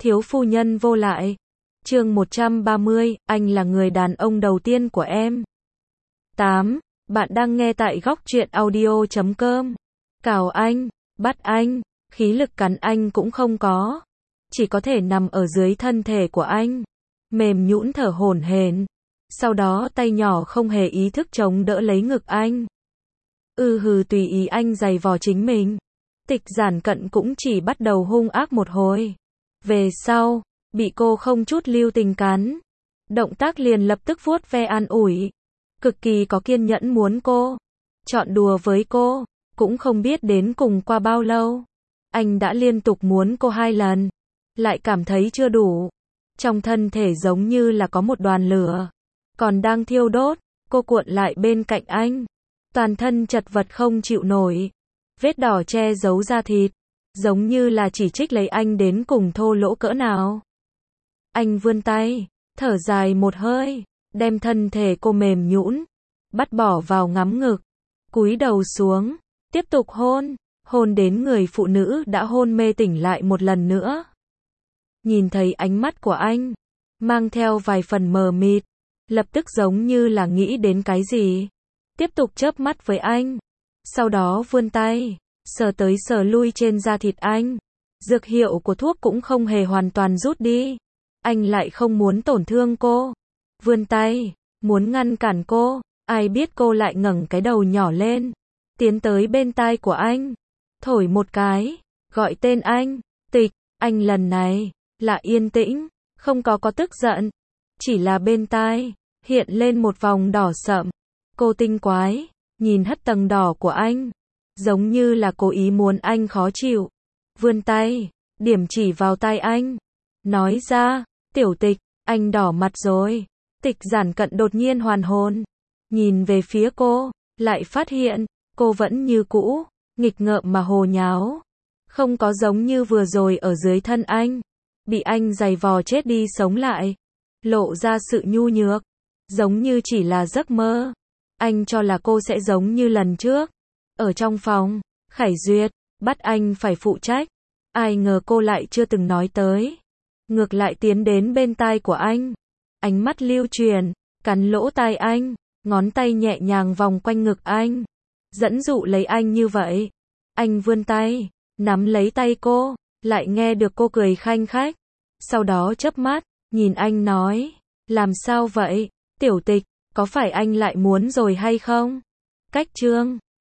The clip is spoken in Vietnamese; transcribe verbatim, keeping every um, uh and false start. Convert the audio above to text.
Thiếu phu nhân vô lại. Chương một trăm ba mươi, anh là người đàn ông đầu tiên của em. tám. Bạn đang nghe tại góc truyện audio chấm com. Cào anh, bắt anh, khí lực cắn anh cũng không có. Chỉ có thể nằm ở dưới thân thể của anh. Mềm nhũn thở hổn hển. Sau đó tay nhỏ không hề ý thức chống đỡ lấy ngực anh. Ừ hừ tùy ý anh giày vò chính mình. Tịch Giản Cận cũng chỉ bắt đầu hung ác một hồi. Về sau, bị cô không chút lưu tình cắn. Động tác liền lập tức vuốt ve an ủi. Cực kỳ có kiên nhẫn muốn cô chọn đùa với cô. Cũng không biết đến cùng qua bao lâu. Anh đã liên tục muốn cô hai lần. Lại cảm thấy chưa đủ. Trong thân thể giống như là có một đoàn lửa. Còn đang thiêu đốt. Cô cuộn lại bên cạnh anh. Toàn thân chật vật không chịu nổi. Vết đỏ che giấu da thịt. Giống như là chỉ trích lấy anh đến cùng thô lỗ cỡ nào. Anh vươn tay. Thở dài một hơi. Đem thân thể cô mềm nhũn. Bắt bỏ vào ngắm ngực. Cúi đầu xuống. Tiếp tục hôn. Hôn đến người phụ nữ đã hôn mê tỉnh lại một lần nữa. Nhìn thấy ánh mắt của anh. Mang theo vài phần mờ mịt. Lập tức giống như là nghĩ đến cái gì. Tiếp tục chớp mắt với anh. Sau đó vươn tay. Sờ tới sờ lui trên da thịt anh. Dược hiệu của thuốc cũng không hề hoàn toàn rút đi. Anh lại không muốn tổn thương cô. Vươn tay. Muốn ngăn cản cô. Ai biết cô lại ngẩng cái đầu nhỏ lên. Tiến tới bên tai của anh. Thổi một cái. Gọi tên anh. Tịch. Anh lần này. Là yên tĩnh. Không có có tức giận. Chỉ là bên tai. Hiện lên một vòng đỏ sậm. Cô tinh quái. Nhìn hất tầng đỏ của anh. Giống như là cố ý muốn anh khó chịu. Vươn tay. Điểm chỉ vào tai anh. Nói ra. Tiểu Tịch. Anh đỏ mặt rồi. Tịch Giản Cận đột nhiên hoàn hồn. Nhìn về phía cô. Lại phát hiện. Cô vẫn như cũ. Nghịch ngợm mà hồ nháo. Không có giống như vừa rồi ở dưới thân anh. Bị anh giày vò chết đi sống lại. Lộ ra sự nhu nhược. Giống như chỉ là giấc mơ. Anh cho là cô sẽ giống như lần trước. Ở trong phòng. Khải Duyệt. Bắt anh phải phụ trách. Ai ngờ cô lại chưa từng nói tới. Ngược lại tiến đến bên tai của anh. Ánh mắt lưu truyền. Cắn lỗ tai anh. Ngón tay nhẹ nhàng vòng quanh ngực anh. Dẫn dụ lấy anh như vậy. Anh vươn tay. Nắm lấy tay cô. Lại nghe được cô cười khanh khách. Sau đó chớp mắt. Nhìn anh nói. Làm sao vậy? Tiểu Tịch. Có phải anh lại muốn rồi hay không? Cách chương